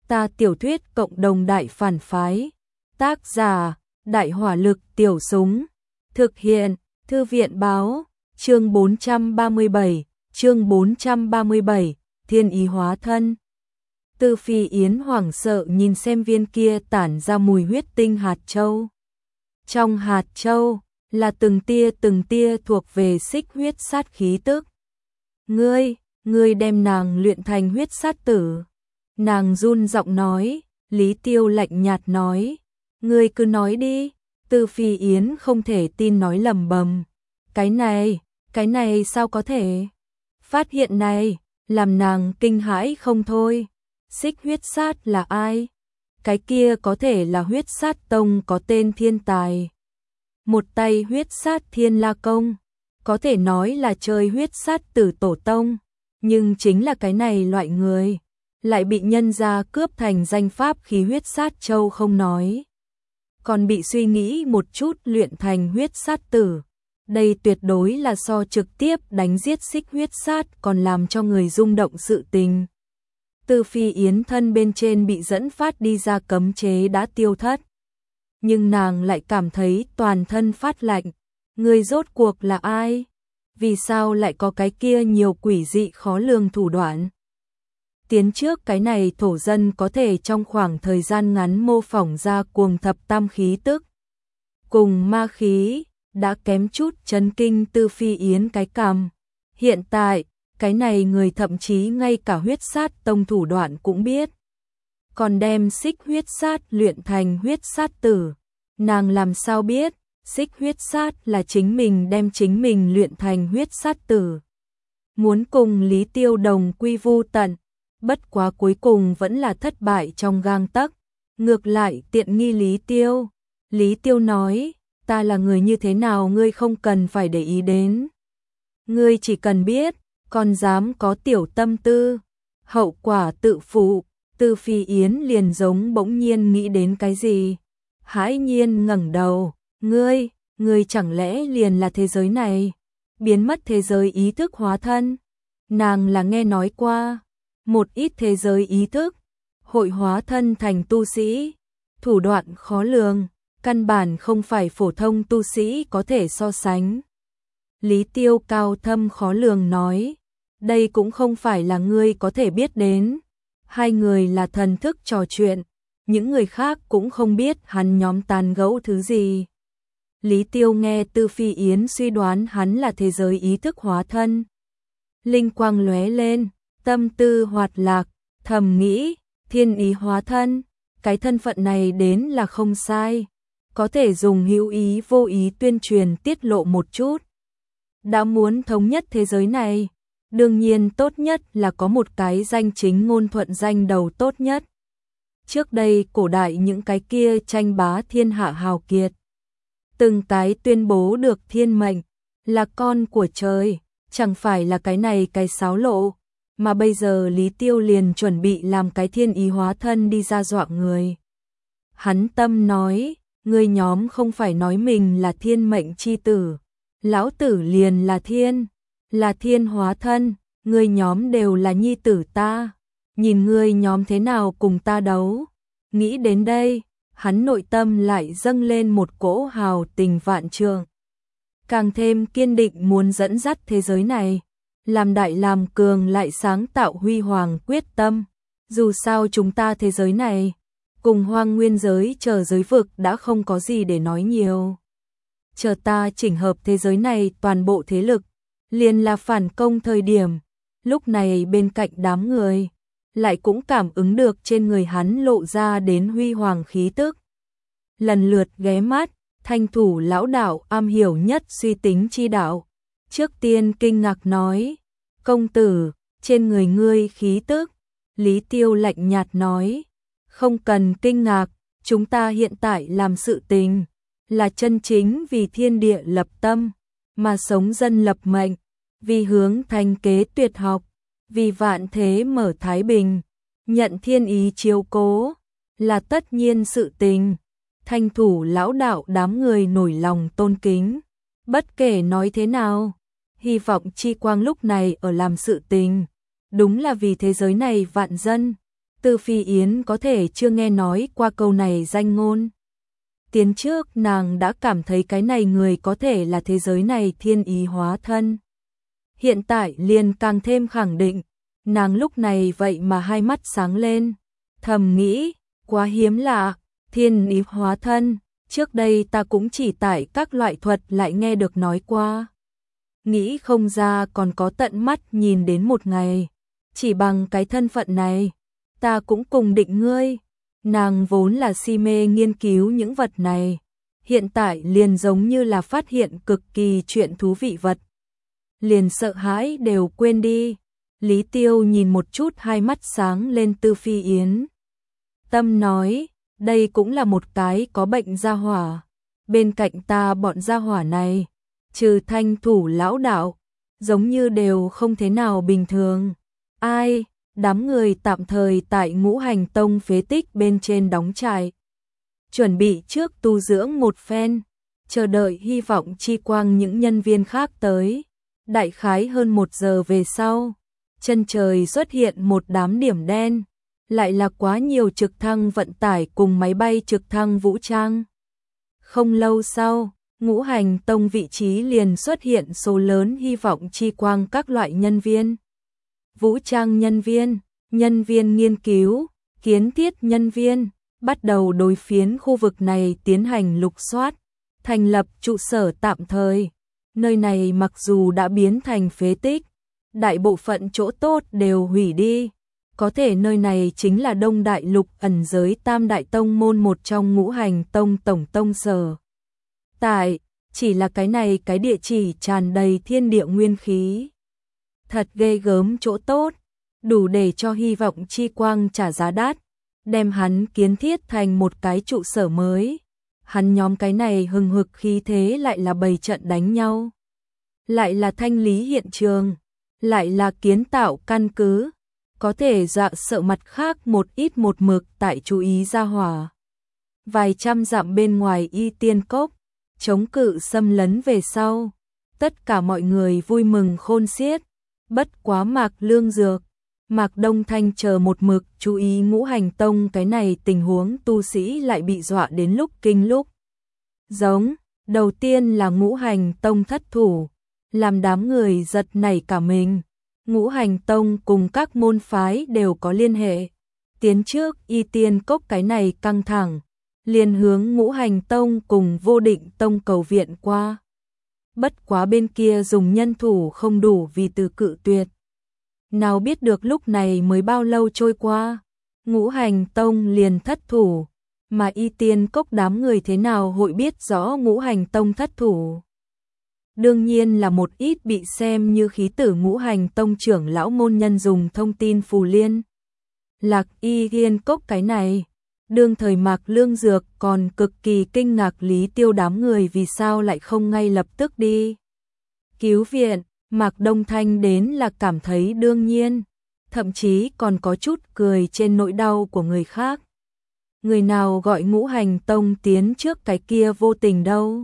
Ta tiểu thuyết cộng đồng đại phản phái. Tác giả, Đại hỏa lực tiểu súng. Thực hiện, Thư viện báo, chương 437, Thiên ý hóa thân. Từ Phi Yến hoảng sợ nhìn xem viên kia tản ra mùi huyết tinh hạt châu. Trong hạt châu là từng tia thuộc về xích huyết sát khí tức. Ngươi đem nàng luyện thành huyết sát tử. Nàng run giọng nói, Lý Tiêu lạnh nhạt nói, ngươi cứ nói đi. Từ Phi Yến không thể tin nói lầm bầm. Cái này sao có thể? Phát hiện này, làm nàng kinh hãi không thôi. Xích huyết sát là ai? Cái kia có thể là huyết sát tông có tên thiên tài. Một tay huyết sát thiên la công, có thể nói là chơi huyết sát tử tổ tông. Nhưng chính là cái này loại người, lại bị nhân gia cướp thành danh pháp khí huyết sát châu không nói. Còn bị suy nghĩ một chút luyện thành huyết sát tử. Đây tuyệt đối là so trực tiếp đánh giết xích huyết sát còn làm cho người rung động sự tình. Từ Phi Yến thân bên trên bị dẫn phát đi ra cấm chế đã tiêu thất. Nhưng nàng lại cảm thấy toàn thân phát lạnh. Người rốt cuộc là ai? Vì sao lại có cái kia nhiều quỷ dị khó lường thủ đoạn? Tiến trước cái này thổ dân có thể trong khoảng thời gian ngắn mô phỏng ra cuồng thập tam khí tức. Cùng ma khí, đã kém chút chấn kinh Từ Phi Yến cái cằm. Hiện tại, cái này người thậm chí ngay cả huyết sát tông thủ đoạn cũng biết. Còn đem xích huyết sát luyện thành huyết sát tử. Nàng làm sao biết, xích huyết sát là chính mình đem chính mình luyện thành huyết sát tử. Muốn cùng Lý Tiêu đồng quy vu tận, bất quá cuối cùng vẫn là thất bại trong gang tấc. Ngược lại tiện nghi Lý Tiêu. Lý Tiêu nói, ta là người như thế nào ngươi không cần phải để ý đến. Ngươi chỉ cần biết, còn dám có tiểu tâm tư, hậu quả tự phụ. Từ Phi Yến liền giống bỗng nhiên nghĩ đến cái gì. Hãi nhiên ngẩng đầu, ngươi chẳng lẽ liền là thế giới này, biến mất thế giới ý thức hóa thân. Nàng là nghe nói qua, một ít thế giới ý thức, hội hóa thân thành tu sĩ, thủ đoạn khó lường, căn bản không phải phổ thông tu sĩ có thể so sánh. Lý Tiêu cao thâm khó lường nói, đây cũng không phải là ngươi có thể biết đến. Hai người là thần thức trò chuyện, những người khác cũng không biết hắn nhóm tàn gẫu thứ gì. Lý Tiêu nghe Từ Phi Yến suy đoán hắn là thế giới ý thức hóa thân. Linh quang lóe lên, tâm tư hoạt lạc, thầm nghĩ, thiên ý hóa thân, cái thân phận này đến là không sai. Có thể dùng hữu ý vô ý tuyên truyền tiết lộ một chút. Đã muốn thống nhất thế giới này, đương nhiên tốt nhất là có một cái danh chính ngôn thuận danh đầu tốt nhất. Trước đây cổ đại những cái kia tranh bá thiên hạ hào kiệt, từng cái tuyên bố được thiên mệnh, là con của trời, chẳng phải là cái này cái xáo lộ, mà bây giờ Lý Tiêu liền chuẩn bị làm cái thiên ý hóa thân đi ra dọa người. Hắn tâm nói, ngươi nhóm không phải nói mình là thiên mệnh chi tử, lão tử liền là thiên hóa thân, ngươi nhóm đều là nhi tử ta, nhìn ngươi nhóm thế nào cùng ta đấu. Nghĩ đến đây, hắn nội tâm lại dâng lên một cỗ hào tình vạn trượng. Càng thêm kiên định muốn dẫn dắt thế giới này, làm đại làm cường lại sáng tạo huy hoàng quyết tâm. Dù sao chúng ta thế giới này, cùng hoang nguyên giới chờ giới vực đã không có gì để nói nhiều. Chờ ta chỉnh hợp thế giới này toàn bộ thế lực, liền là phản công thời điểm. Lúc này bên cạnh đám người, lại cũng cảm ứng được trên người hắn lộ ra đến huy hoàng khí tức. Lần lượt ghé mắt, Thanh Thủ lão đạo am hiểu nhất suy tính chi đạo. Trước tiên kinh ngạc nói, công tử, trên người ngươi khí tức. Lý Tiêu lạnh nhạt nói, không cần kinh ngạc, chúng ta hiện tại làm sự tình, là chân chính vì thiên địa lập tâm, mà sống dân lập mệnh, vì hướng thành kế tuyệt học, vì vạn thế mở thái bình, nhận thiên ý chiếu cố, là tất nhiên sự tình. Thanh Thủ lão đạo đám người nổi lòng tôn kính, bất kể nói thế nào, hy vọng chi quang lúc này ở làm sự tình, đúng là vì thế giới này vạn dân, Từ Phi Yến có thể chưa nghe nói qua câu này danh ngôn. Tiến trước nàng đã cảm thấy cái này người có thể là thế giới này thiên ý hóa thân. Hiện tại liền càng thêm khẳng định, nàng lúc này vậy mà hai mắt sáng lên, thầm nghĩ, quá hiếm lạ, thiên ý hóa thân, trước đây ta cũng chỉ tại các loại thuật lại nghe được nói qua. Nghĩ không ra còn có tận mắt nhìn đến một ngày, chỉ bằng cái thân phận này, ta cũng cùng định ngươi. Nàng vốn là si mê nghiên cứu những vật này, hiện tại liền giống như là phát hiện cực kỳ chuyện thú vị vật. Liền sợ hãi đều quên đi. Lý Tiêu nhìn một chút hai mắt sáng lên Tư Phi Yến. Tâm nói, đây cũng là một cái có bệnh gia hỏa. Bên cạnh ta bọn gia hỏa này, trừ Thanh thủ lão đạo, giống như đều không thế nào bình thường. Ai? Đám người tạm thời tại Ngũ Hành Tông phế tích bên trên đóng trại. Chuẩn bị trước tu dưỡng một phen, chờ đợi hy vọng chi quang những nhân viên khác tới. Đại khái hơn 1 giờ về sau, chân trời xuất hiện một đám điểm đen, lại là quá nhiều trực thăng vận tải cùng máy bay trực thăng vũ trang. Không lâu sau, Ngũ Hành Tông vị trí liền xuất hiện số lớn hy vọng chi quang các loại nhân viên. Vũ trang nhân viên, nhân viên nghiên cứu, kiến thiết nhân viên, bắt đầu đối phiến khu vực này tiến hành lục soát, thành lập trụ sở tạm thời. Nơi này mặc dù đã biến thành phế tích, đại bộ phận chỗ tốt đều hủy đi, có thể nơi này chính là Đông Đại Lục ẩn giới Tam Đại Tông môn một trong Ngũ Hành Tông tổng tông sở. Tại, chỉ là cái này cái địa chỉ tràn đầy thiên địa nguyên khí. Thật ghê gớm chỗ tốt, đủ để cho hy vọng chi quang trả giá đắt, đem hắn kiến thiết thành một cái trụ sở mới. Hắn nhóm cái này hừng hực khí thế lại là bày trận đánh nhau, lại là thanh lý hiện trường, lại là kiến tạo căn cứ, có thể dọa sợ mặt khác một ít một mực tại chú ý gia hỏa. Vài trăm dặm bên ngoài Y Tiên Cốc, chống cự xâm lấn về sau, tất cả mọi người vui mừng khôn xiết, bất quá Mạc Lương Dược, Mạc Đông Thanh chờ một mực chú ý Ngũ Hành Tông cái này tình huống tu sĩ lại bị dọa đến lúc kinh lúc giống. Đầu tiên là Ngũ Hành Tông thất thủ, làm đám người giật nảy cả mình. Ngũ Hành Tông cùng các môn phái đều có liên hệ. Tiến trước Y Tiên Cốc cái này căng thẳng, liền hướng Ngũ Hành Tông cùng Vô Định Tông cầu viện qua. Bất quá bên kia dùng nhân thủ không đủ vì từ cự tuyệt. Nào biết được lúc này mới bao lâu trôi qua, Ngũ Hành Tông liền thất thủ, mà Y Tiên Cốc đám người thế nào hội biết rõ Ngũ Hành Tông thất thủ. Đương nhiên là một ít bị xem như khí tử Ngũ Hành Tông trưởng lão môn nhân dùng thông tin phù liên lạc Y Tiên Cốc cái này. Đương thời Mạc Lương Dược còn cực kỳ kinh ngạc Lý Tiêu đám người vì sao lại không ngay lập tức đi cứu viện. Mạc Đông Thanh đến là cảm thấy đương nhiên, thậm chí còn có chút cười trên nỗi đau của người khác. Người nào gọi Ngũ Hành Tông tiến trước cái kia vô tình đâu.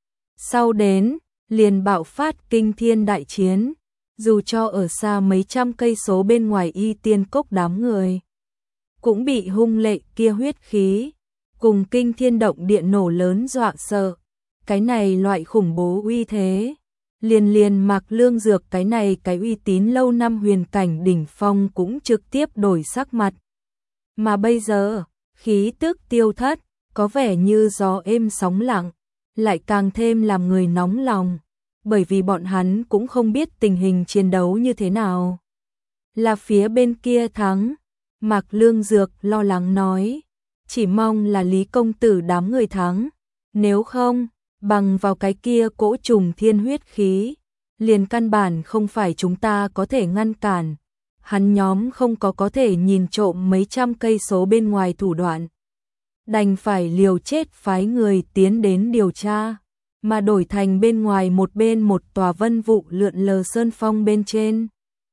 Sau đến, liền bạo phát kinh thiên đại chiến, dù cho ở xa mấy trăm cây số bên ngoài Y Tiên Cốc đám người, cũng bị hung lệ kia huyết khí, cùng kinh thiên động địa nổ lớn dọa sợ. Cái này loại khủng bố uy thế. Liền Mạc Lương Dược cái này cái uy tín lâu năm huyền cảnh đỉnh phong cũng trực tiếp đổi sắc mặt. Mà bây giờ, khí tức tiêu thất, có vẻ như gió êm sóng lặng, lại càng thêm làm người nóng lòng, bởi vì bọn hắn cũng không biết tình hình chiến đấu như thế nào. Là phía bên kia thắng, Mạc Lương Dược lo lắng nói, chỉ mong là Lý công tử đám người thắng, nếu không bằng vào cái kia cỗ trùng thiên huyết khí, liền căn bản không phải chúng ta có thể ngăn cản. Hắn nhóm không có thể nhìn trộm mấy trăm cây số bên ngoài thủ đoạn, đành phải liều chết phái người tiến đến điều tra, mà đổi thành bên ngoài một bên một tòa vân vụ lượn lờ sơn phong bên trên.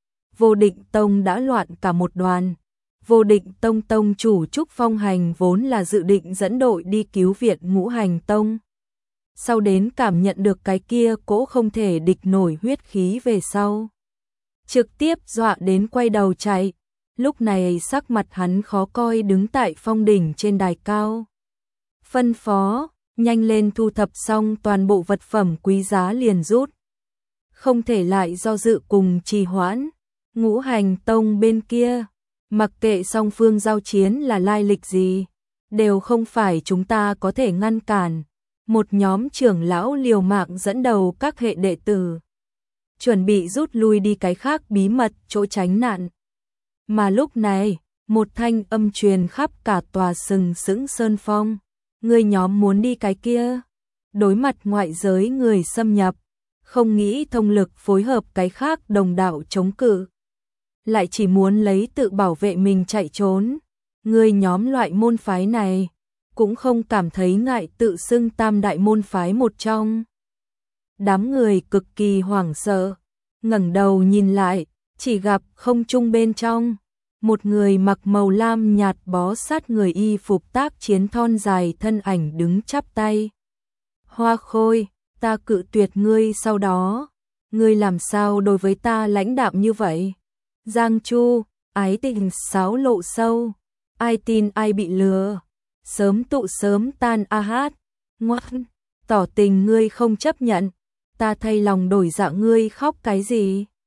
Vô Định Tông đã loạn cả một đoàn. Vô Định Tông tông chủ Trúc Phong Hành vốn là dự định dẫn đội đi cứu viện Ngũ Hành Tông. Sau đến cảm nhận được cái kia cỗ không thể địch nổi huyết khí về sau, trực tiếp dọa đến quay đầu chạy, Lúc này sắc mặt hắn khó coi đứng tại phong đỉnh trên đài cao. Phân phó, nhanh lên thu thập xong toàn bộ vật phẩm quý giá liền rút. Không thể lại do dự cùng trì hoãn. Ngũ Hành Tông bên kia, mặc kệ song phương giao chiến là lai lịch gì, đều không phải chúng ta có thể ngăn cản. Một nhóm trưởng lão liều mạng dẫn đầu các hệ đệ tử, chuẩn bị rút lui đi cái khác bí mật chỗ tránh nạn. Mà lúc này, một thanh âm truyền khắp cả tòa sừng sững sơn phong. Người nhóm muốn đi cái kia, đối mặt ngoại giới người xâm nhập, không nghĩ thông lực phối hợp cái khác đồng đạo chống cự, lại chỉ muốn lấy tự bảo vệ mình chạy trốn. Người nhóm loại môn phái này cũng không cảm thấy ngại tự xưng tam đại môn phái một trong. Đám người cực kỳ hoảng sợ, ngẩng đầu nhìn lại, chỉ gặp không trung bên trong, một người mặc màu lam nhạt bó sát người y phục tác chiến thon dài thân ảnh đứng chắp tay. Hoa Khôi, ta cự tuyệt ngươi sau đó, ngươi làm sao đối với ta lãnh đạm như vậy? Giang Chu, ái tình sáo lộ sâu, ai tin ai bị lừa, sớm tụ sớm tan a hát, ngoan, tỏ tình ngươi không chấp nhận, ta thay lòng đổi dạ ngươi khóc cái gì?